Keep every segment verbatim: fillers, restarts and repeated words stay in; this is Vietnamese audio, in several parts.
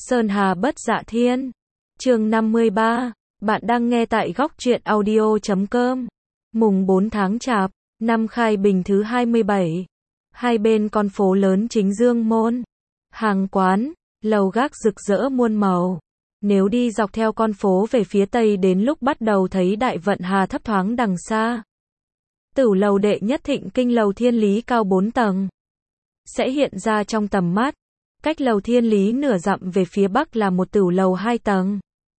Sơn Hà Bất Dạ Thiên. Chương năm mươi ba. Bạn đang nghe tại góc truyện audio chấm com. Mùng bốn tháng Chạp, năm Khai Bình thứ hai mươi bảy. Hai bên con phố lớn chính Dương Môn. Hàng quán, lầu gác rực rỡ muôn màu. Nếu đi dọc theo con phố về phía tây đến lúc bắt đầu thấy Đại Vận Hà thấp thoáng đằng xa. Tửu lầu đệ nhất Thịnh Kinh lầu Thiên Lý cao bốn tầng. Sẽ hiện ra trong tầm mắt. Cách lầu Thiên Lý nửa dặm về phía bắc là một tửu lầu hai tầng.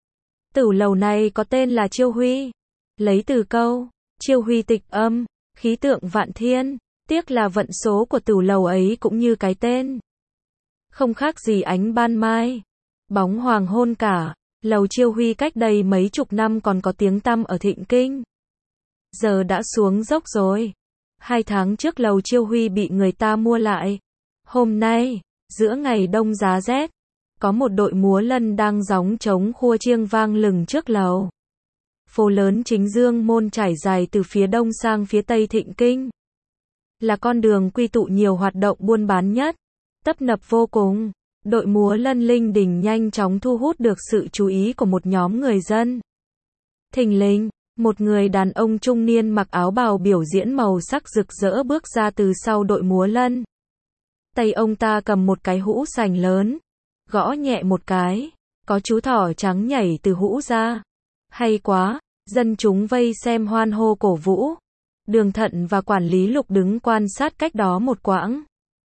Tửu lầu này có tên là Chiêu Huy. Lấy từ câu, Chiêu Huy tịch âm, khí tượng vạn thiên. Tiếc là vận số của tửu lầu ấy cũng như cái tên. Không khác gì ánh ban mai. Bóng hoàng hôn cả. Lầu Chiêu Huy cách đây mấy chục năm còn có tiếng tăm ở Thịnh Kinh. Giờ đã xuống dốc rồi. Hai tháng trước lầu Chiêu Huy bị người ta mua lại. Hôm nay, giữa ngày đông giá rét, có một đội múa lân đang gióng trống khua chiêng vang lừng trước lầu. Phố lớn chính Dương Môn trải dài từ phía đông sang phía tây Thịnh Kinh. Là con đường quy tụ nhiều hoạt động buôn bán nhất. Tấp nập vô cùng. Đội múa lân linh đình nhanh chóng thu hút được sự chú ý của một nhóm người dân. Thình lình, một người đàn ông trung niên mặc áo bào biểu diễn màu sắc rực rỡ bước ra từ sau đội múa lân. Tay ông ta cầm một cái hũ sành lớn. Gõ nhẹ một cái. Có chú thỏ trắng nhảy từ hũ ra. Hay quá, dân chúng vây xem hoan hô cổ vũ. Đường Thận và quản lý Lục đứng quan sát cách đó một quãng.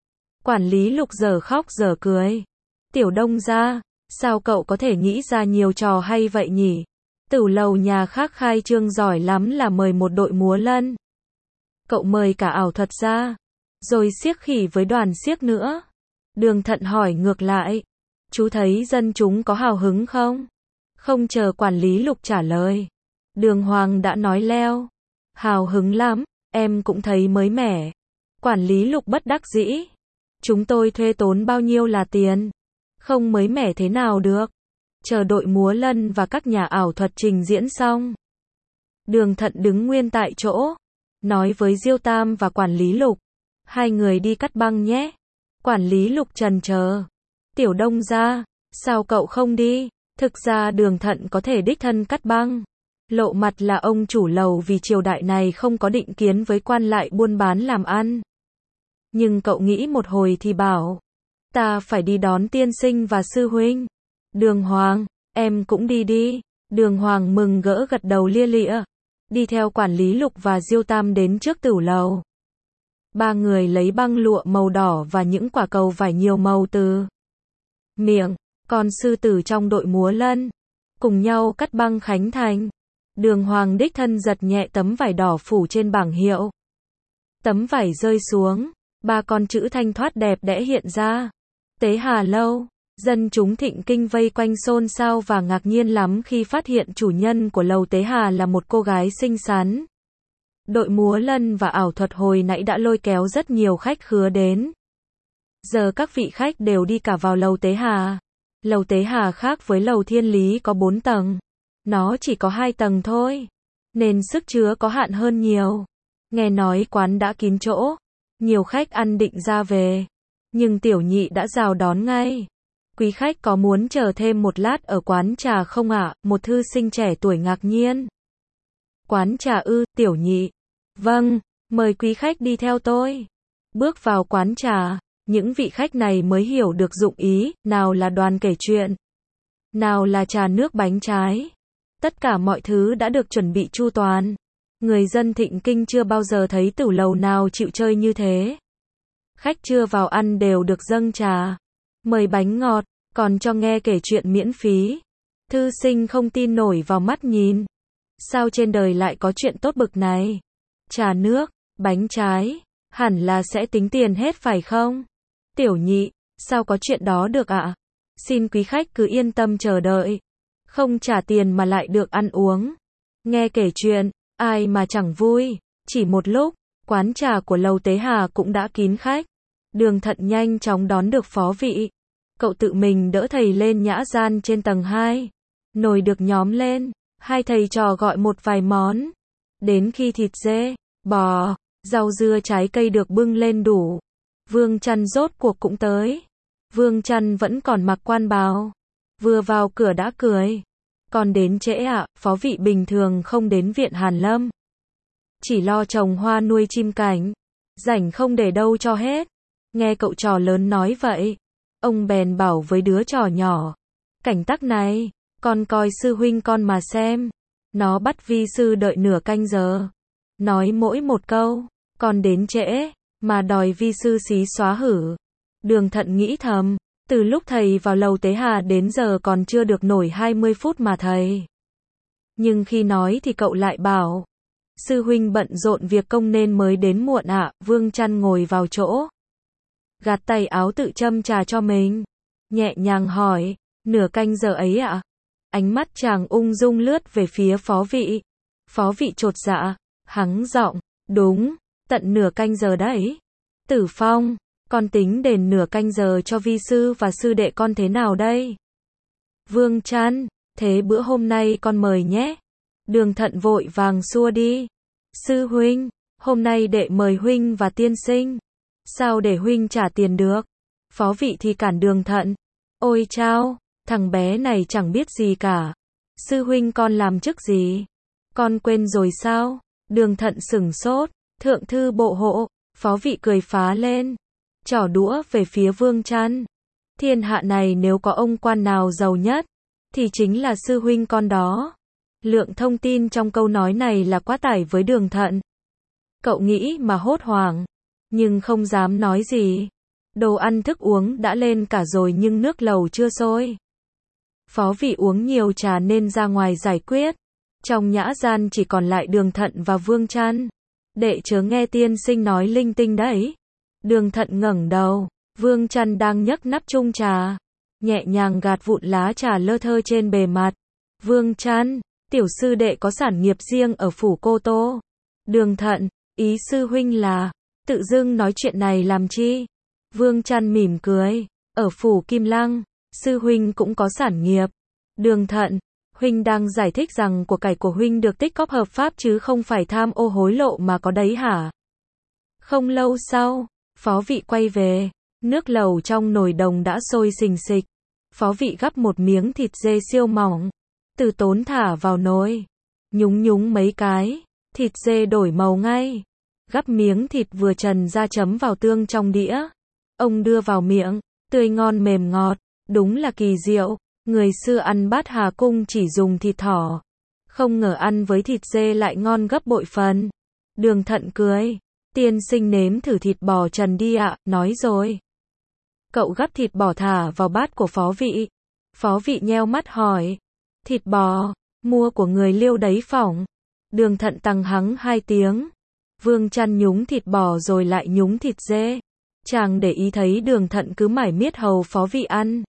Quản lý Lục giờ khóc giờ cười. Tiểu Đông gia, sao cậu có thể nghĩ ra nhiều trò hay vậy nhỉ? Tửu lầu nhà khác khai trương giỏi lắm là mời một đội múa lân. Cậu mời cả ảo thuật ra. Rồi xiếc khỉ với đoàn xiếc nữa. Đường Thận hỏi ngược lại. Chú thấy dân chúng có hào hứng không? Không chờ quản lý Lục trả lời. Đường Hoàng đã nói leo. Hào hứng lắm, em cũng thấy mới mẻ. Quản lý Lục bất đắc dĩ. Chúng tôi thuê tốn bao nhiêu là tiền? Không mới mẻ thế nào được. Chờ đội múa lân và các nhà ảo thuật trình diễn xong. Đường Thận đứng nguyên tại chỗ. Nói với Diêu Tam và quản lý Lục. Hai người đi cắt băng nhé. Quản lý Lục trần chờ. Tiểu Đông gia, sao cậu không đi? Thực ra Đường Thận có thể đích thân cắt băng. Lộ mặt là ông chủ lầu vì triều đại này không có định kiến với quan lại buôn bán làm ăn. Nhưng cậu nghĩ một hồi thì bảo. Ta phải đi đón tiên sinh và sư huynh. Đường Hoàng, em cũng đi đi. Đường Hoàng mừng gỡ gật đầu lia lịa. Đi theo quản lý Lục và Diêu Tam đến trước tửu lầu. Ba người lấy băng lụa màu đỏ và những quả cầu vải nhiều màu từ miệng con sư tử trong đội múa lân. Cùng nhau cắt băng khánh thành. Đường Hoàng đích thân giật nhẹ tấm vải đỏ phủ trên bảng hiệu. Tấm vải rơi xuống. Ba con chữ thanh thoát đẹp đẽ hiện ra. Tế Hà lâu. Dân chúng Thịnh Kinh vây quanh xôn xao và ngạc nhiên lắm khi phát hiện chủ nhân của lầu Tế Hà là một cô gái xinh xắn. Đội múa lân và ảo thuật hồi nãy đã lôi kéo rất nhiều khách khứa đến. Giờ các vị khách đều đi cả vào lầu Tế Hà. Lầu Tế Hà khác với lầu Thiên Lý có bốn tầng. Nó chỉ có hai tầng thôi. Nên sức chứa có hạn hơn nhiều. Nghe nói quán đã kín chỗ. Nhiều khách ăn định ra về. Nhưng Tiểu Nhị đã rào đón ngay. Quý khách có muốn chờ thêm một lát ở quán trà không ạ? À? Một thư sinh trẻ tuổi ngạc nhiên. Quán trà ư, Tiểu Nhị. Vâng, mời quý khách đi theo tôi. Bước vào quán trà, những vị khách này mới hiểu được dụng ý, nào là đoàn kể chuyện, nào là trà nước bánh trái. Tất cả mọi thứ đã được chuẩn bị chu toàn. Người dân Thịnh Kinh chưa bao giờ thấy tửu lầu nào chịu chơi như thế. Khách chưa vào ăn đều được dâng trà, mời bánh ngọt, còn cho nghe kể chuyện miễn phí. Thư sinh không tin nổi vào mắt nhìn. Sao trên đời lại có chuyện tốt bực này? Trà nước, bánh trái, hẳn là sẽ tính tiền hết phải không? Tiểu Nhị, sao có chuyện đó được ạ? À? Xin quý khách cứ yên tâm chờ đợi. Không trả tiền mà lại được ăn uống. Nghe kể chuyện, ai mà chẳng vui. Chỉ một lúc, quán trà của lầu Tế Hà cũng đã kín khách. Đường Thận nhanh chóng đón được phó vị. Cậu tự mình đỡ thầy lên nhã gian trên tầng hai. Nồi được nhóm lên, hai thầy trò gọi một vài món. Đến khi thịt dê, bò, rau dưa trái cây được bưng lên đủ. Vương Chăn rốt cuộc cũng tới. Vương Chăn vẫn còn mặc quan bào. Vừa vào cửa đã cười. Con đến trễ ạ, phó vị bình thường không đến viện Hàn Lâm. Chỉ lo trồng hoa nuôi chim cảnh. Rảnh không để đâu cho hết. Nghe cậu trò lớn nói vậy. Ông bèn bảo với đứa trò nhỏ. Cảnh tắc này, con coi sư huynh con mà xem. Nó bắt vi sư đợi nửa canh giờ. Nói mỗi một câu, con đến trễ, mà đòi vi sư xí xóa hử. Đường Thận nghĩ thầm, từ lúc thầy vào lầu Tế Hà đến giờ còn chưa được nổi hai mươi phút mà thầy. Nhưng khi nói thì cậu lại bảo, sư huynh bận rộn việc công nên mới đến muộn ạ. Vương Chăn ngồi vào chỗ, gạt tay áo tự châm trà cho mình, nhẹ nhàng hỏi, nửa canh giờ ấy ạ? Ánh mắt chàng ung dung lướt về phía phó vị. Phó vị chột dạ, hắng giọng, đúng, tận nửa canh giờ đấy. Tử Phong, con tính đền nửa canh giờ cho vi sư và sư đệ con thế nào đây? Vương Chăn, thế bữa hôm nay con mời nhé. Đường Thận vội vàng xua đi. Sư huynh, hôm nay đệ mời huynh và tiên sinh. Sao để huynh trả tiền được? Phó vị thì cản Đường Thận. Ôi chao, thằng bé này chẳng biết gì cả. Sư huynh con làm chức gì? Con quên rồi sao? Đường Thận sửng sốt. Thượng thư bộ hộ. Phó vị cười phá lên. Trỏ đũa về phía Vương Chăn. Thiên hạ này nếu có ông quan nào giàu nhất, thì chính là sư huynh con đó. Lượng thông tin trong câu nói này là quá tải với Đường Thận. Cậu nghĩ mà hốt hoảng, nhưng không dám nói gì. Đồ ăn thức uống đã lên cả rồi nhưng nước lầu chưa sôi. Phó vị uống nhiều trà nên ra ngoài giải quyết. Trong nhã gian chỉ còn lại Đường Thận và Vương Chăn. Đệ chớ nghe tiên sinh nói linh tinh đấy. Đường Thận ngẩng đầu, Vương Chăn đang nhấc nắp chung trà, nhẹ nhàng gạt vụn lá trà lơ thơ trên bề mặt. Vương Chăn, tiểu sư đệ có sản nghiệp riêng ở phủ Cô Tô. Đường Thận, ý sư huynh là, tự dưng nói chuyện này làm chi? Vương Chăn mỉm cười, ở phủ Kim Lăng, sư huynh cũng có sản nghiệp. Đường Thận, huynh đang giải thích rằng của cải của huynh được tích cóp hợp pháp chứ không phải tham ô hối lộ mà có đấy hả? Không lâu sau, phó vị quay về, nước lẩu trong nồi đồng đã sôi xình xịch. Phó vị gắp một miếng thịt dê siêu mỏng, từ tốn thả vào nồi, nhúng nhúng mấy cái, thịt dê đổi màu ngay. Gắp miếng thịt vừa trần ra chấm vào tương trong đĩa. Ông đưa vào miệng, tươi ngon mềm ngọt, đúng là kỳ diệu. Người xưa ăn bát Hà Cung chỉ dùng thịt thỏ, không ngờ ăn với thịt dê lại ngon gấp bội phần. Đường Thận cười, tiên sinh nếm thử thịt bò trần đi ạ, nói rồi. Cậu gắp thịt bò thả vào bát của phó vị. Phó vị nheo mắt hỏi, thịt bò, mua của người Liêu đấy phỏng. Đường Thận tăng hắng hai tiếng. Vương Chăn nhúng thịt bò rồi lại nhúng thịt dê. Chàng để ý thấy Đường Thận cứ mải miết hầu phó vị ăn.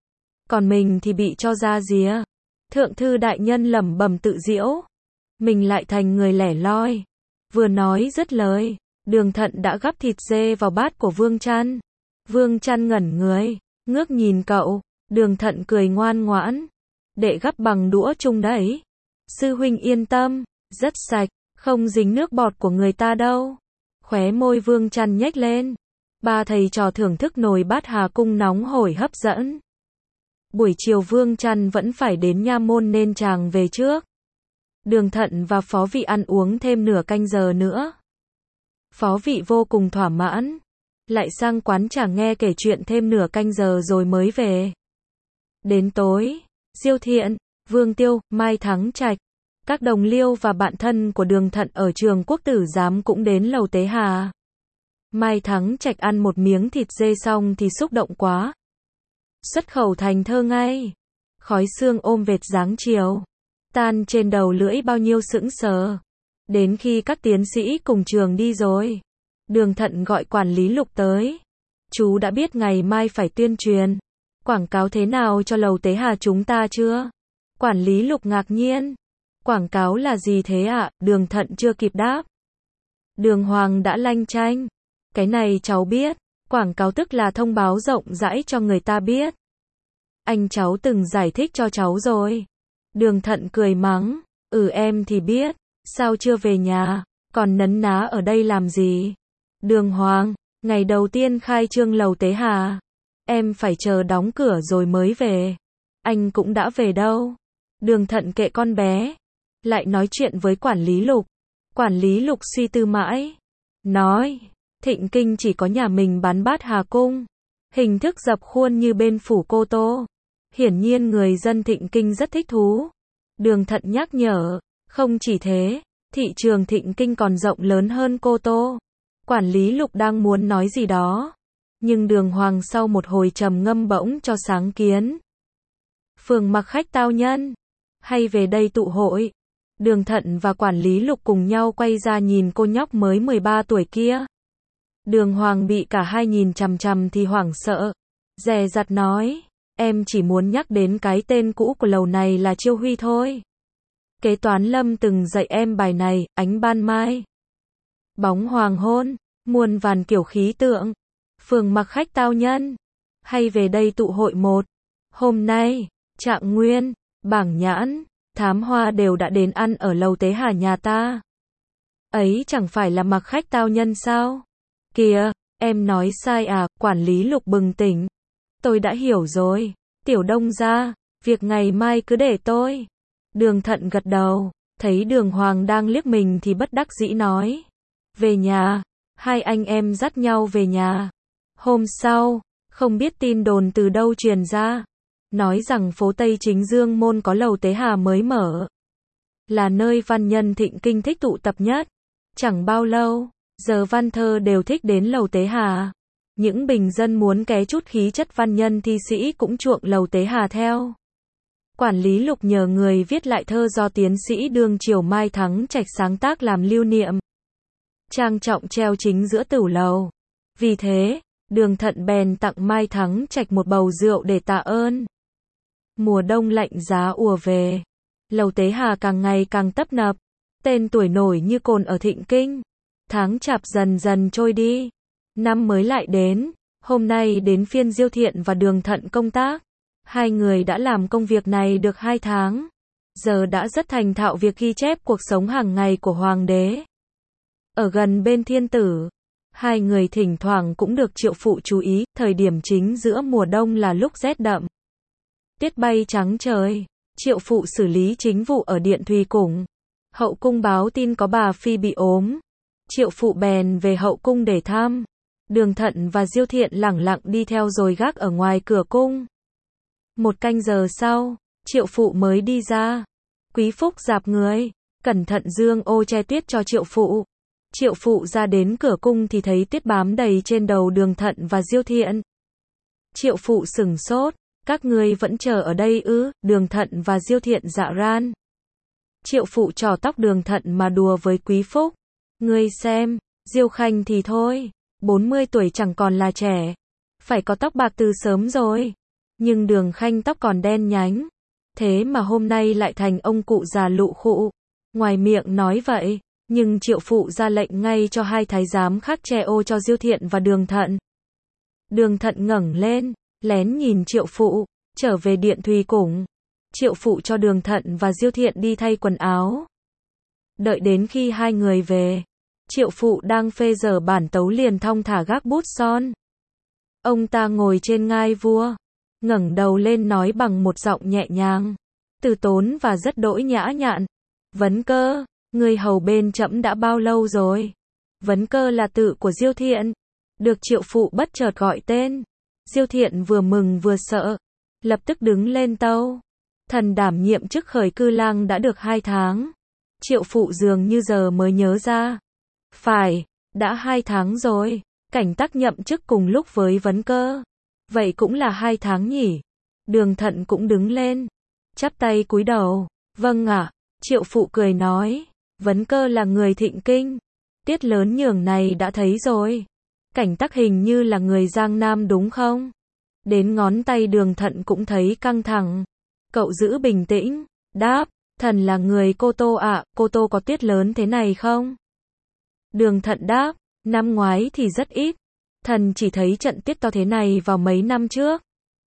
Còn mình thì bị cho ra ría. Thượng thư đại nhân lẩm bẩm tự giễu. Mình lại thành người lẻ loi. Vừa nói dứt lời, Đường Thận đã gắp thịt dê vào bát của Vương Chăn. Vương Chăn ngẩn người, ngước nhìn cậu. Đường Thận cười ngoan ngoãn. Đệ gắp bằng đũa chung đấy. Sư huynh yên tâm, rất sạch, không dính nước bọt của người ta đâu. Khóe môi Vương Chăn nhếch lên. Ba thầy trò thưởng thức nồi bát Hà Cung nóng hổi hấp dẫn. Buổi chiều Vương Chăn vẫn phải đến nha môn nên chàng về trước. Đường Thận và phó vị ăn uống thêm nửa canh giờ nữa. Phó vị vô cùng thỏa mãn. Lại sang quán trà nghe kể chuyện thêm nửa canh giờ rồi mới về. Đến tối, Diêu Thiện, Vương Tiêu, Mai Thắng Trạch, các đồng liêu và bạn thân của Đường Thận ở trường Quốc Tử Giám cũng đến lầu Tế Hà. Mai Thắng Trạch ăn một miếng thịt dê xong thì xúc động quá. Xuất khẩu thành thơ ngay. Khói sương ôm vệt dáng chiều, tan trên đầu lưỡi bao nhiêu sững sờ. Đến khi các tiến sĩ cùng trường đi rồi, Đường Thận gọi quản lý Lục tới. Chú đã biết ngày mai phải tuyên truyền, quảng cáo thế nào cho lầu Tế Hà chúng ta chưa? Quản lý Lục ngạc nhiên. Quảng cáo là gì thế ạ? À? Đường Thận chưa kịp đáp. Đường Hoàng đã lanh chanh. Cái này cháu biết. Quảng cáo tức là thông báo rộng rãi cho người ta biết. Anh cháu từng giải thích cho cháu rồi. Đường Thận cười mắng. Ừ em thì biết. Sao chưa về nhà? Còn nấn ná ở đây làm gì? Đường Hoàng, ngày đầu tiên khai trương lầu Tế Hà, em phải chờ đóng cửa rồi mới về. anh cũng đã về đâu. Đường Thận kệ con bé. Lại nói chuyện với quản lý Lục. Quản lý Lục suy tư mãi. Nói, Thịnh Kinh chỉ có nhà mình bán Bát Hà Cung. Hình thức dập khuôn như bên phủ Cô Tô. Hiển nhiên người dân Thịnh Kinh rất thích thú. Đường Thận nhắc nhở, không chỉ thế, thị trường Thịnh Kinh còn rộng lớn hơn Cô Tô. Quản lý Lục đang muốn nói gì đó. Nhưng Đường Hoàng sau một hồi trầm ngâm bỗng cho sáng kiến. Phường mặc khách tao nhân. Hay về đây tụ hội. Đường Thận và quản lý Lục cùng nhau quay ra nhìn cô nhóc mới mười ba tuổi kia. Đường Hoàng bị cả hai nhìn chằm chằm thì hoảng sợ. Dè dặt nói, em chỉ muốn nhắc đến cái tên cũ của lầu này là Chiêu Huy thôi. Kế toán Lâm từng dạy em bài này, ánh ban mai. Bóng hoàng hôn, muôn vàn kiểu khí tượng. Phường mặc khách tao nhân. Hay về đây tụ hội một. Hôm nay, Trạng Nguyên, Bảng Nhãn, Thám Hoa đều đã đến ăn ở lầu Tế Hà nhà ta. Ấy chẳng phải là mặc khách tao nhân sao? Kìa, em nói sai à, quản lý Lục bừng tỉnh. Tôi đã hiểu rồi, Tiểu Đông gia, việc ngày mai cứ để tôi. Đường Thận gật đầu, thấy Đường Hoàng đang liếc mình thì bất đắc dĩ nói. Về nhà, hai anh em dắt nhau về nhà. Hôm sau, không biết tin đồn từ đâu truyền ra. Nói rằng phố Tây Chính Dương Môn có lầu Tế Hà mới mở. Là nơi văn nhân Thịnh Kinh thích tụ tập nhất. Chẳng bao lâu, giờ văn thơ đều thích đến lầu Tế Hà. Những bình dân muốn ké chút khí chất văn nhân thi sĩ cũng chuộng lầu Tế Hà theo. Quản lý Lục nhờ người viết lại thơ do tiến sĩ đương triều Mai Thắng Trạch sáng tác làm lưu niệm. Trang trọng treo chính giữa tửu lầu. Vì thế, Đường Thận bèn tặng Mai Thắng Trạch một bầu rượu để tạ ơn. Mùa đông lạnh giá ùa về. Lầu Tế Hà càng ngày càng tấp nập. Tên tuổi nổi như cồn ở Thịnh Kinh. Tháng chạp dần dần trôi đi. Năm mới lại đến. Hôm nay đến phiên Diêu Thiện và Đường Thận công tác. Hai người đã làm công việc này được hai tháng. Giờ đã rất thành thạo việc ghi chép cuộc sống hàng ngày của Hoàng đế. Ở gần bên Thiên Tử. Hai người thỉnh thoảng cũng được Triệu Phụ chú ý. Thời điểm chính giữa mùa đông là lúc rét đậm. Tiết bay trắng trời. Triệu Phụ xử lý chính vụ ở Điện Thùy Cung. Hậu cung báo tin có bà Phi bị ốm. Triệu Phụ bèn về hậu cung để thăm. Đường Thận và Diêu Thiện lẳng lặng đi theo rồi gác ở ngoài cửa cung. Một canh giờ sau, Triệu Phụ mới đi ra. Quý Phúc dạp người, cẩn thận dương ô che tuyết cho Triệu Phụ. Triệu Phụ ra đến cửa cung thì thấy tuyết bám đầy trên đầu Đường Thận và Diêu Thiện. Triệu Phụ sửng sốt, các ngươi vẫn chờ ở đây ư? Đường Thận và Diêu Thiện dạ ran. Triệu Phụ trò tóc Đường Thận mà đùa với Quý Phúc. Ngươi xem, Diêu Khanh thì thôi, bốn mươi tuổi chẳng còn là trẻ. Phải có tóc bạc từ sớm rồi. Nhưng Đường Khanh tóc còn đen nhánh. Thế mà hôm nay lại thành ông cụ già lụ khụ. Ngoài miệng nói vậy, nhưng Triệu Phụ ra lệnh ngay cho hai thái giám khác che ô cho Diêu Thiện và Đường Thận. Đường Thận ngẩng lên, lén nhìn Triệu Phụ, trở về Điện Thùy Cung. Triệu Phụ cho Đường Thận và Diêu Thiện đi thay quần áo. Đợi đến khi hai người về, Triệu Phụ đang phê dở bản tấu liền thong thả gác bút son. Ông ta ngồi trên ngai vua, ngẩng đầu lên nói bằng một giọng nhẹ nhàng, từ tốn và rất đỗi nhã nhặn. Vấn Cơ, người hầu bên trẫm đã bao lâu rồi? Vấn Cơ là tự của Diêu Thiện, được Triệu Phụ bất chợt gọi tên. Diêu Thiện vừa mừng vừa sợ, lập tức đứng lên tâu. Thần đảm nhiệm chức khởi cư lang đã được hai tháng. Triệu Phụ dường như giờ mới nhớ ra. Phải, đã hai tháng rồi. Cảnh Tắc nhậm chức cùng lúc với Vấn Cơ. Vậy cũng là hai tháng nhỉ? Đường Thận cũng đứng lên, chắp tay cúi đầu. Vâng ạ. Triệu Phụ cười nói. Vấn Cơ là người Thịnh Kinh. Tiết lớn nhường này đã thấy rồi. Cảnh Tắc hình như là người Giang Nam đúng không? Đến ngón tay Đường Thận cũng thấy căng thẳng. Cậu giữ bình tĩnh, đáp, thần là người Cô Tô ạ, à, Cô Tô có tuyết lớn thế này không? Đường Thận đáp, năm ngoái thì rất ít. Thần chỉ thấy trận tuyết to thế này vào mấy năm trước.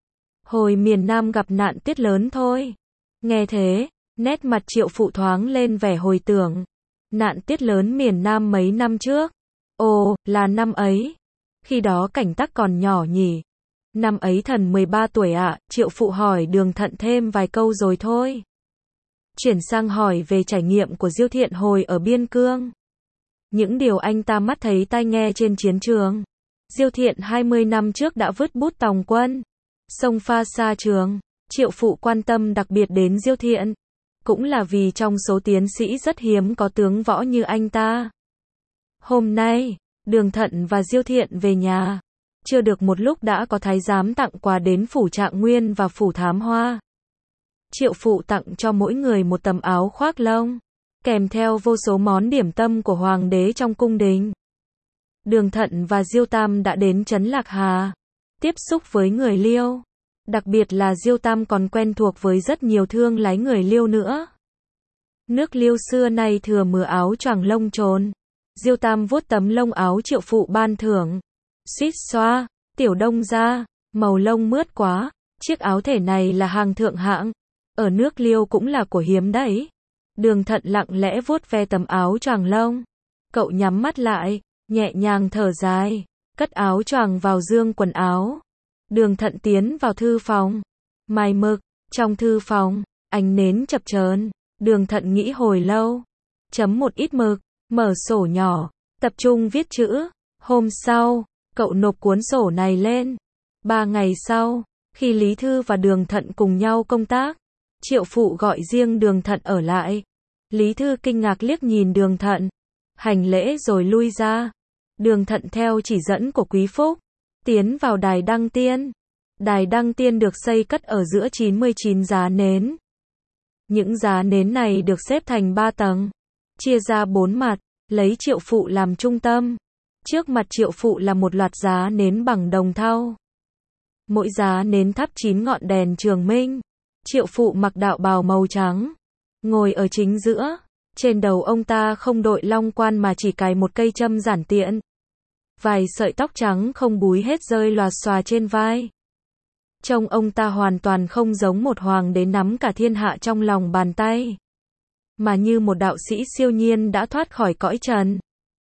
Hồi miền Nam gặp nạn tuyết lớn thôi. Nghe thế, nét mặt Triệu Phụ thoáng lên vẻ hồi tưởng. Nạn tuyết lớn miền Nam mấy năm trước. Ồ, là năm ấy. Khi đó Cảnh Tắc còn nhỏ nhỉ. Năm ấy thần mười ba tuổi ạ, à, Triệu Phụ hỏi Đường Thận thêm vài câu rồi thôi. Chuyển sang hỏi về trải nghiệm của Diêu Thiện hồi ở biên cương. Những điều anh ta mắt thấy tai nghe trên chiến trường. Diêu Thiện hai mươi năm trước đã vứt bút tòng quân, xông pha xa trường. Triệu Phụ quan tâm đặc biệt đến Diêu Thiện, cũng là vì trong số tiến sĩ rất hiếm có tướng võ như anh ta. Hôm nay, Đường Thận và Diêu Thiện về nhà. Chưa được một lúc đã có thái giám tặng quà đến phủ Trạng Nguyên và phủ Thám Hoa. Triệu Phụ tặng cho mỗi người một tấm áo khoác lông, kèm theo vô số món điểm tâm của hoàng đế trong cung đình. Đường Thận và Diêu Tam đã đến trấn Lạc Hà, tiếp xúc với người Liêu. Đặc biệt là Diêu Tam còn quen thuộc với rất nhiều thương lái người Liêu nữa. Nước Liêu xưa nay thừa mưa áo choàng lông trồn. Diêu Tam vuốt tấm lông áo Triệu Phụ ban thưởng. Suýt xoa, tiểu đông ra, màu lông mướt quá, chiếc áo thể này là hàng thượng hạng. Ở nước Liêu cũng là của hiếm đấy. Đường Thận lặng lẽ vuốt ve tấm áo choàng lông. Cậu nhắm mắt lại, nhẹ nhàng thở dài, cất áo choàng vào dương quần áo. Đường Thận tiến vào thư phòng. Mài mực, trong thư phòng, ánh nến chập chờn. Đường Thận nghĩ hồi lâu. Chấm một ít mực, mở sổ nhỏ, tập trung viết chữ. Hôm sau, cậu nộp cuốn sổ này lên. Ba ngày sau, khi Lý Thư và Đường Thận cùng nhau công tác, Triệu Phụ gọi riêng Đường Thận ở lại. Lý Thư kinh ngạc liếc nhìn Đường Thận, hành lễ rồi lui ra. Đường Thận theo chỉ dẫn của Quý Phúc, tiến vào đài đăng tiên. Đài đăng tiên được xây cất ở giữa chín mươi chín giá nến. Những giá nến này được xếp thành ba tầng, chia ra bốn mặt, lấy Triệu Phụ làm trung tâm. Trước mặt Triệu Phụ là một loạt giá nến bằng đồng thau. Mỗi giá nến thắp chín ngọn đèn trường minh. Triệu Phụ mặc đạo bào màu trắng, ngồi ở chính giữa. Trên đầu ông ta không đội long quan mà chỉ cài một cây châm giản tiện. Vài sợi tóc trắng không búi hết rơi lòa xòa trên vai. Trông ông ta hoàn toàn không giống một hoàng đế nắm cả thiên hạ trong lòng bàn tay, mà như một đạo sĩ siêu nhiên đã thoát khỏi cõi trần.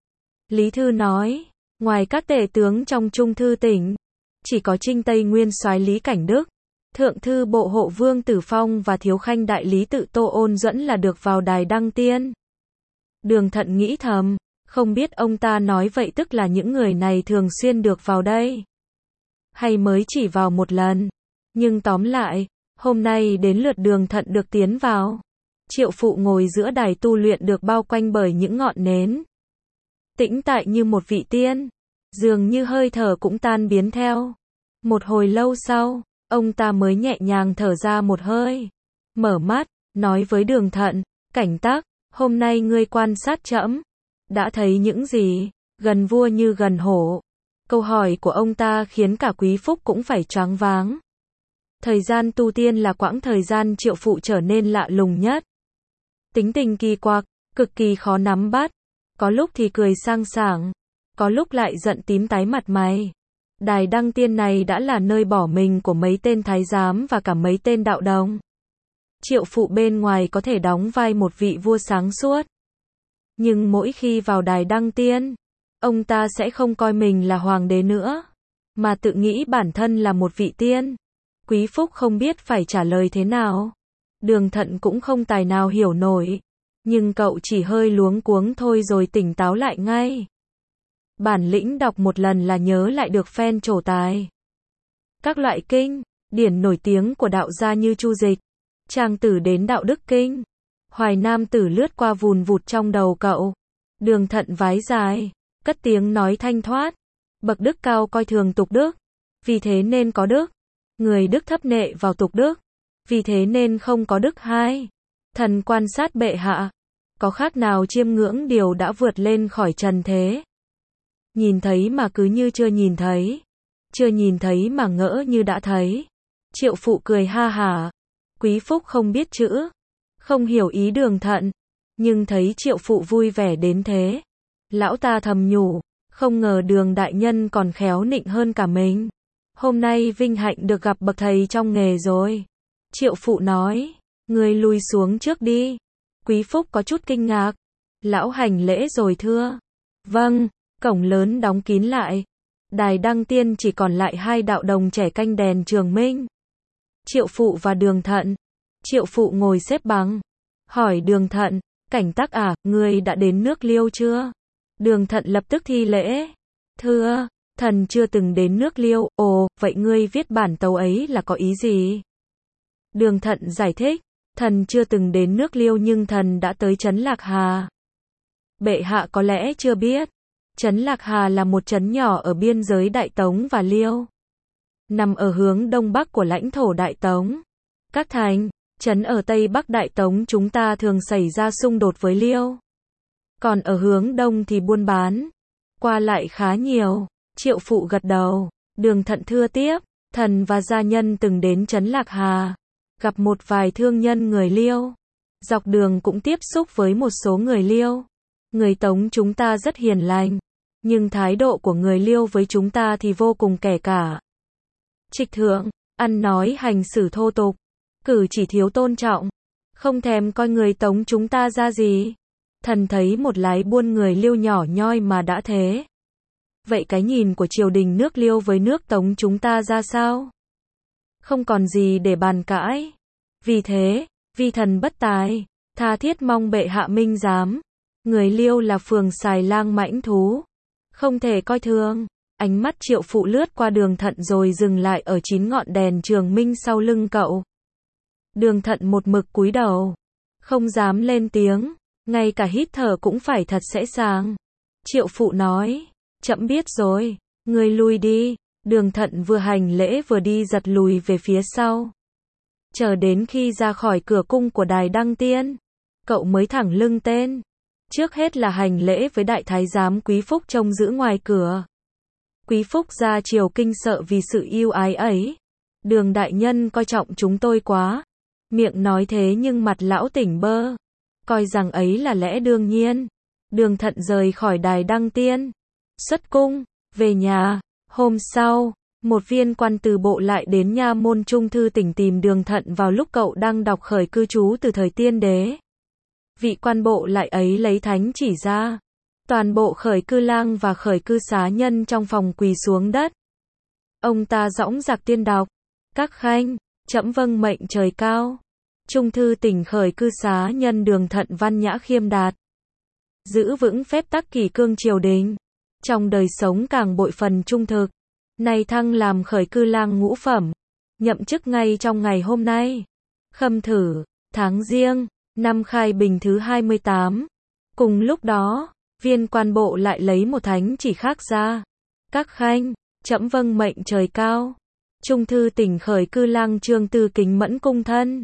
Lý Thư nói, ngoài các tể tướng trong Trung Thư tỉnh, chỉ có Trinh Tây Nguyên soái Lý Cảnh Đức, Thượng thư bộ hộ Vương Tử Phong và Thiếu khanh đại lý tự Tô Ôn Duẫn là được vào đài đăng tiên. Đường Thận nghĩ thầm, không biết ông ta nói vậy tức là những người này thường xuyên được vào đây, hay mới chỉ vào một lần. Nhưng tóm lại, hôm nay đến lượt Đường Thận được tiến vào. Triệu Phụ ngồi giữa đài tu luyện được bao quanh bởi những ngọn nến, tĩnh tại như một vị tiên, dường như hơi thở cũng tan biến theo. Một hồi lâu sau, ông ta mới nhẹ nhàng thở ra một hơi, mở mắt, nói với Đường Thận, Cảnh Tác, hôm nay ngươi quan sát trẫm, đã thấy những gì? Gần vua như gần hổ. Câu hỏi của ông ta khiến cả Quý Phúc cũng phải choáng váng. Thời gian tu tiên là quãng thời gian Triệu Phụ trở nên lạ lùng nhất. Tính tình kỳ quặc, cực kỳ khó nắm bắt. Có lúc thì cười sang sảng, có lúc lại giận tím tái mặt mày. Đài đăng tiên này đã là nơi bỏ mình của mấy tên thái giám và cả mấy tên đạo đồng. Triệu Phụ bên ngoài có thể đóng vai một vị vua sáng suốt, nhưng mỗi khi vào đài đăng tiên, ông ta sẽ không coi mình là hoàng đế nữa, mà tự nghĩ bản thân là một vị tiên. Quý Phúc không biết phải trả lời thế nào. Đường Thận cũng không tài nào hiểu nổi, nhưng cậu chỉ hơi luống cuống thôi rồi tỉnh táo lại ngay. Bản lĩnh đọc một lần là nhớ lại được phen trổ tài. Các loại kinh điển nổi tiếng của đạo gia như Chu Dịch, Trang Tử đến Đạo Đức Kinh, Hoài Nam Tử lướt qua vùn vụt trong đầu cậu. Đường Thận vái dài, cất tiếng nói thanh thoát, bậc đức cao coi thường tục đức, vì thế nên có đức. Người đức thấp nệ vào tục đức, vì thế nên không có đức. Hai, thần quan sát bệ hạ, có khác nào chiêm ngưỡng điều đã vượt lên khỏi trần thế. Nhìn thấy mà cứ như chưa nhìn thấy, chưa nhìn thấy mà ngỡ như đã thấy. Triệu Phụ cười ha hả. Quý Phúc không biết chữ, không hiểu ý Đường Thận, nhưng thấy Triệu Phụ vui vẻ đến thế, lão ta thầm nhủ, không ngờ Đường đại nhân còn khéo nịnh hơn cả mình. Hôm nay vinh hạnh được gặp bậc thầy trong nghề rồi. Triệu Phụ nói, ngươi lui xuống trước đi. Quý Phúc có chút kinh ngạc. Lão hành lễ rồi thưa. Vâng. Cổng lớn đóng kín lại. Đài Đăng Tiên chỉ còn lại hai đạo đồng trẻ canh đèn trường minh. Triệu Phụ và Đường Thận. Triệu Phụ ngồi xếp bằng. Hỏi Đường Thận, Cảnh Tắc à, ngươi đã đến nước Liêu chưa? Đường Thận lập tức thi lễ. Thưa, thần chưa từng đến nước Liêu. Ồ, vậy ngươi viết bản tấu ấy là có ý gì? Đường Thận giải thích, thần chưa từng đến nước Liêu nhưng thần đã tới trấn Lạc Hà. Bệ hạ có lẽ chưa biết, trấn Lạc Hà là một trấn nhỏ ở biên giới Đại Tống và Liêu, nằm ở hướng đông bắc của lãnh thổ Đại Tống. Các thành, trấn ở tây bắc Đại Tống chúng ta thường xảy ra xung đột với Liêu. Còn ở hướng đông thì buôn bán, qua lại khá nhiều. Triệu Phụ gật đầu. Đường Thận thưa tiếp, thần và gia nhân từng đến trấn Lạc Hà, gặp một vài thương nhân người Liêu. Dọc đường cũng tiếp xúc với một số người Liêu. Người Tống chúng ta rất hiền lành, nhưng thái độ của người Liêu với chúng ta thì vô cùng kẻ cả. Trịch thượng, ăn nói hành xử thô tục, cử chỉ thiếu tôn trọng, không thèm coi người Tống chúng ta ra gì. Thần thấy một lái buôn người Liêu nhỏ nhoi mà đã thế. Vậy cái nhìn của triều đình nước Liêu với nước Tống chúng ta ra sao? Không còn gì để bàn cãi. Vì thế, vi thần bất tài, tha thiết mong bệ hạ minh giám. Người Liêu là phường xài lang mãnh thú, không thể coi thường. Ánh mắt Triệu Phụ lướt qua Đường Thận rồi dừng lại ở chín ngọn đèn trường minh sau lưng cậu. Đường Thận một mực cúi đầu, không dám lên tiếng, ngay cả hít thở cũng phải thật sẽ sàng. Triệu Phụ nói, trẫm biết rồi, ngươi lui đi. Đường Thận vừa hành lễ vừa đi giật lùi về phía sau. Chờ đến khi ra khỏi cửa cung của Đài Đăng Tiên, cậu mới thẳng lưng tên. Trước hết là hành lễ với đại thái giám Quý Phúc trông giữ ngoài cửa. Quý Phúc ra triều kinh sợ vì sự yêu ái ấy. Đường đại nhân coi trọng chúng tôi quá. Miệng nói thế nhưng mặt lão tỉnh bơ, coi rằng ấy là lẽ đương nhiên. Đường Thận rời khỏi Đài Đăng Tiên, xuất cung, về nhà. Hôm sau, một viên quan từ bộ lại đến nha môn Trung Thư Tỉnh tìm Đường Thận vào lúc cậu đang đọc khởi cư chú từ thời Tiên Đế. Vị quan bộ lại ấy lấy thánh chỉ ra. Toàn bộ khởi cư lang và khởi cư xá nhân trong phòng quỳ xuống đất. Ông ta dõng dạc tiên đọc. Các khanh, trẫm vâng mệnh trời cao. Trung Thư Tỉnh khởi cư xá nhân Đường Thận văn nhã khiêm đạt, giữ vững phép tắc kỷ cương triều đình, trong đời sống càng bội phần trung thực. Nay thăng làm khởi cư lang ngũ phẩm, nhậm chức ngay trong ngày hôm nay. Khâm thử, tháng Giêng, năm Khai Bình thứ hai mươi tám. Cùng lúc đó, viên quan bộ lại lấy một thánh chỉ khác ra. Các khanh, trẫm vâng mệnh trời cao. Trung Thư Tỉnh khởi cư lang Trương Tư kính mẫn cung thân,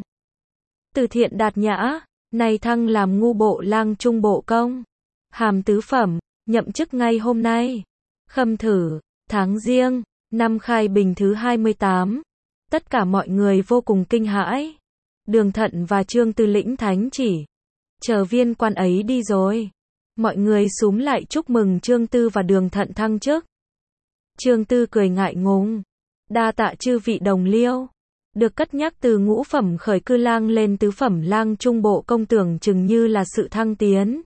từ thiện đạt nhã, nay thăng làm ngu bộ lang trung bộ công, hàm tứ phẩm, nhậm chức ngay hôm nay. Khâm thử, tháng Giêng, năm Khai Bình thứ hai mươi tám. Tất cả mọi người vô cùng kinh hãi. Đường Thận và Trương Tư lĩnh thánh chỉ. Chờ viên quan ấy đi rồi, mọi người xúm lại chúc mừng Trương Tư và Đường Thận thăng chức. Trương Tư cười ngại ngùng. Đa tạ chư vị đồng Liêu. Được cất nhắc từ ngũ phẩm khởi cư lang lên tứ phẩm lang trung bộ công tưởng chừng như là sự thăng tiến.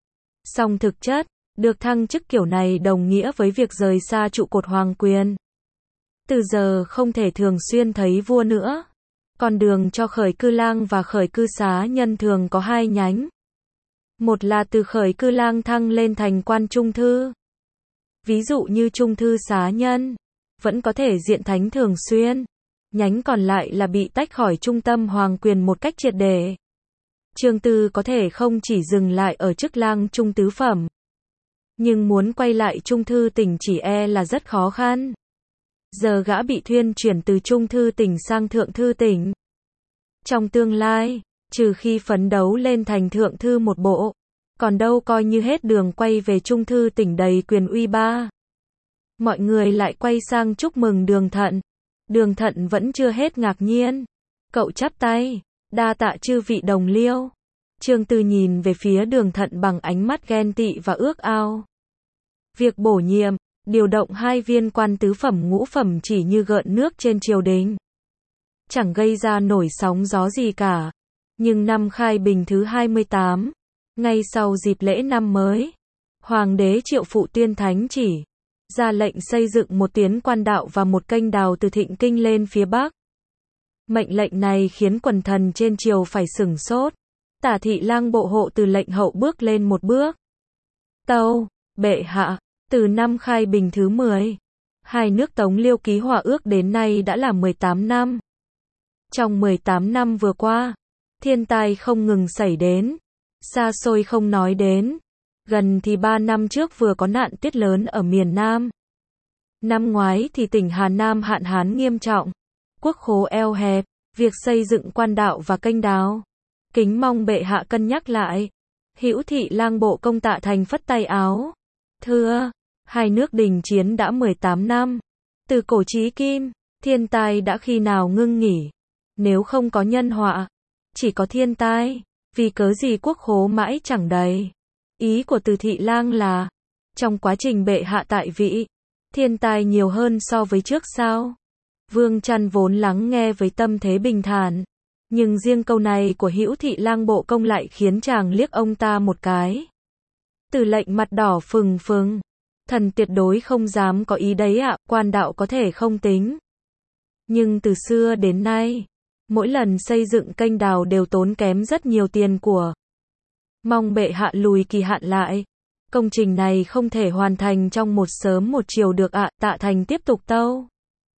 Song thực chất, được thăng chức kiểu này đồng nghĩa với việc rời xa trụ cột hoàng quyền. Từ giờ không thể thường xuyên thấy vua nữa. Con đường cho khởi cư lang và khởi cư xá nhân thường có hai nhánh. Một là từ khởi cư lang thăng lên thành quan trung thư. Ví dụ như trung thư xá nhân, vẫn có thể diện thánh thường xuyên. Nhánh còn lại là bị tách khỏi trung tâm hoàng quyền một cách triệt để. Trương Tư có thể không chỉ dừng lại ở chức lang trung tứ phẩm, nhưng muốn quay lại Trung Thư Tỉnh chỉ e là rất khó khăn. Giờ gã bị thuyên chuyển từ Trung Thư Tỉnh sang Thượng Thư Tỉnh. Trong tương lai, trừ khi phấn đấu lên thành Thượng Thư một bộ, còn đâu coi như hết đường quay về Trung Thư Tỉnh đầy quyền uy ba. Mọi người lại quay sang chúc mừng Đường Thận. Đường Thận vẫn chưa hết ngạc nhiên. Cậu chắp tay, đa tạ chư vị đồng Liêu. Trương Tư nhìn về phía Đường Thận bằng ánh mắt ghen tị và ước ao. Việc bổ nhiệm, điều động hai viên quan tứ phẩm ngũ phẩm chỉ như gợn nước trên triều đình, chẳng gây ra nổi sóng gió gì cả. Nhưng năm Khai Bình thứ hai mươi tám, ngay sau dịp lễ năm mới, Hoàng đế Triệu Phụ tuyên thánh chỉ, ra lệnh xây dựng một tiến quan đạo và một kênh đào từ Thịnh Kinh lên phía Bắc. Mệnh lệnh này khiến quần thần trên triều phải sửng sốt. Tả thị lang bộ hộ từ lệnh hậu bước lên một bước. Tâu, bệ hạ, từ năm khai bình thứ mười, hai nước Tống Liêu ký hòa ước đến nay đã là mười tám năm. Trong mười tám năm vừa qua, thiên tai không ngừng xảy đến, xa xôi không nói đến. Gần thì ba năm trước vừa có nạn tuyết lớn ở miền Nam. Năm ngoái thì tỉnh Hà Nam hạn hán nghiêm trọng, quốc khố eo hẹp, việc xây dựng quan đạo và kênh đào. Kính mong bệ hạ cân nhắc lại. Hữu thị lang bộ công Tạ Thành phất tay áo. Thưa, hai nước đình chiến đã mười tám năm. Từ cổ chí kim, thiên tai đã khi nào ngưng nghỉ. Nếu không có nhân họa, chỉ có thiên tai, vì cớ gì quốc khố mãi chẳng đầy. Ý của Từ thị lang là, trong quá trình bệ hạ tại vị, thiên tai nhiều hơn so với trước sao? Vương Chăn vốn lắng nghe với tâm thế bình thản, nhưng riêng câu này của Hữu thị lang bộ công lại khiến chàng liếc ông ta một cái. Từ lệnh mặt đỏ phừng phừng, thần tuyệt đối không dám có ý đấy ạ, quan đạo có thể không tính. Nhưng từ xưa đến nay, mỗi lần xây dựng kênh đào đều tốn kém rất nhiều tiền của. Mong bệ hạ lùi kỳ hạn lại. Công trình này không thể hoàn thành trong một sớm một chiều được ạ, Tạ Thành tiếp tục tâu.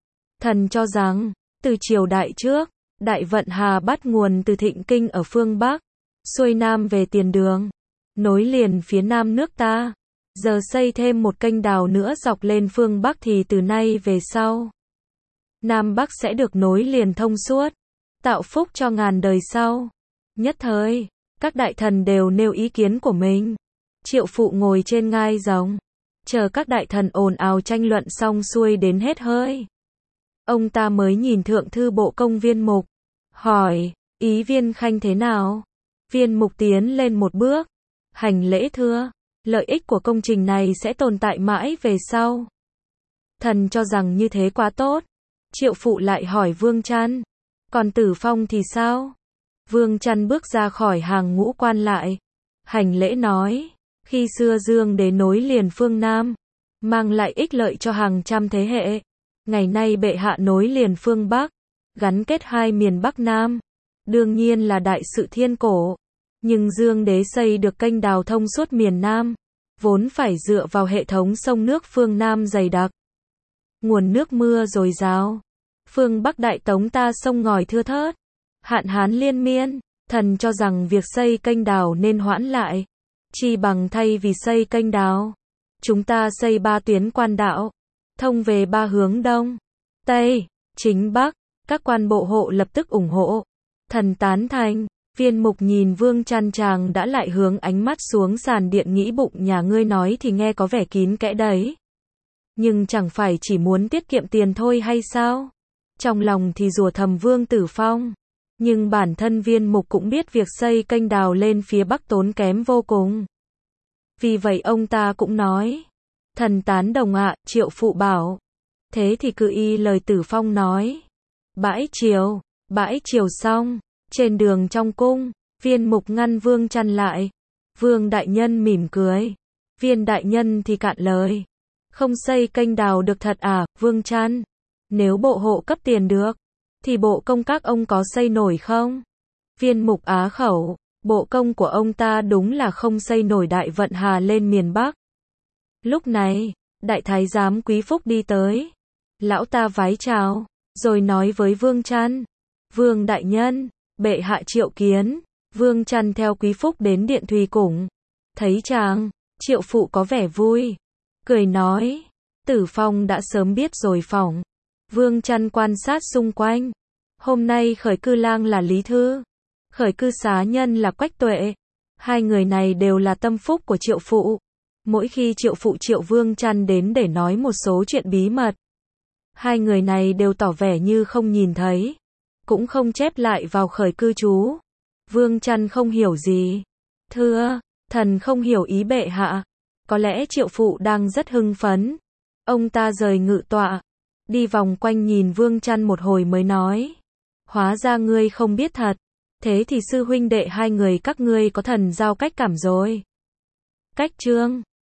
Thần cho rằng, từ triều đại trước, Đại Vận Hà bắt nguồn từ Thịnh Kinh ở phương Bắc, xuôi Nam về Tiền Đường, nối liền phía Nam nước ta. Giờ xây thêm một kênh đào nữa dọc lên phương Bắc thì từ nay về sau, Nam Bắc sẽ được nối liền thông suốt, tạo phúc cho ngàn đời sau. Nhất thời, các đại thần đều nêu ý kiến của mình. Triệu Phụ ngồi trên ngai rồng, chờ các đại thần ồn ào tranh luận xong xuôi đến hết hơi. Ông ta mới nhìn thượng thư bộ công Viên Mục, hỏi, ý Viên Khanh thế nào? Viên Mục tiến lên một bước, hành lễ thưa, lợi ích của công trình này sẽ tồn tại mãi về sau. Thần cho rằng như thế quá tốt. Triệu Phụ lại hỏi Vương Chăn, còn Tử Phong thì sao? Vương Chăn bước ra khỏi hàng ngũ quan lại, hành lễ nói, khi xưa Dương Đế nối liền phương Nam, mang lại ích lợi cho hàng trăm thế hệ. Ngày nay bệ hạ nối liền phương Bắc, gắn kết hai miền Bắc Nam, đương nhiên là đại sự thiên cổ. Nhưng Dương Đế xây được kênh đào thông suốt miền Nam, vốn phải dựa vào hệ thống sông nước phương Nam dày đặc, nguồn nước mưa dồi dào. Phương Bắc Đại Tống ta sông ngòi thưa thớt, hạn hán liên miên. Thần cho rằng việc xây kênh đào nên hoãn lại, chi bằng thay vì xây kênh đào, chúng ta xây ba tuyến quan đạo, thông về ba hướng Đông, Tây, Chính Bắc. Các quan bộ hộ lập tức ủng hộ. Thần tán thành. Viên Mục nhìn Vương Chăn, chàng đã lại hướng ánh mắt xuống sàn điện, nghĩ bụng nhà ngươi nói thì nghe có vẻ kín kẽ đấy. Nhưng chẳng phải chỉ muốn tiết kiệm tiền thôi hay sao? Trong lòng thì rủa thầm Vương Tử Phong. Nhưng bản thân Viên Mục cũng biết việc xây kênh đào lên phía Bắc tốn kém vô cùng. Vì vậy ông ta cũng nói, thần tán đồng ạ. Triệu Phụ bảo, thế thì cứ y lời Tử Phong nói. Bãi triều, bãi triều xong, trên đường trong cung, Viên Mục ngăn Vương Chăn lại. Vương đại nhân mỉm cười. Viên đại nhân thì cạn lời. Không xây kênh đào được thật à, Vương Chăn? Nếu bộ hộ cấp tiền được, thì bộ công các ông có xây nổi không? Viên Mục á khẩu, bộ công của ông ta đúng là không xây nổi Đại Vận Hà lên miền Bắc. Lúc này, đại thái giám Quý Phúc đi tới. Lão ta vái chào, rồi nói với Vương Chăn, Vương đại nhân, bệ hạ triệu kiến. Vương Chăn theo Quý Phúc đến điện Thùy Củng. Thấy chàng, Triệu Phụ có vẻ vui, cười nói, Tử Phong đã sớm biết rồi phỏng. Vương Chăn quan sát xung quanh. Hôm nay khởi cư lang là Lý Thư, khởi cư xá nhân là Quách Tuệ. Hai người này đều là tâm phúc của Triệu Phụ. Mỗi khi Triệu Phụ triệu Vương Chăn đến để nói một số chuyện bí mật, hai người này đều tỏ vẻ như không nhìn thấy, cũng không chép lại vào khởi cư chú. Vương Chăn không hiểu gì. Thưa, thần không hiểu ý bệ hạ. Có lẽ Triệu Phụ đang rất hưng phấn. Ông ta rời ngự tọa, đi vòng quanh nhìn Vương Chăn một hồi mới nói, hóa ra ngươi không biết thật. Thế thì sư huynh đệ hai người các ngươi có thần giao cách cảm rồi. Cách chương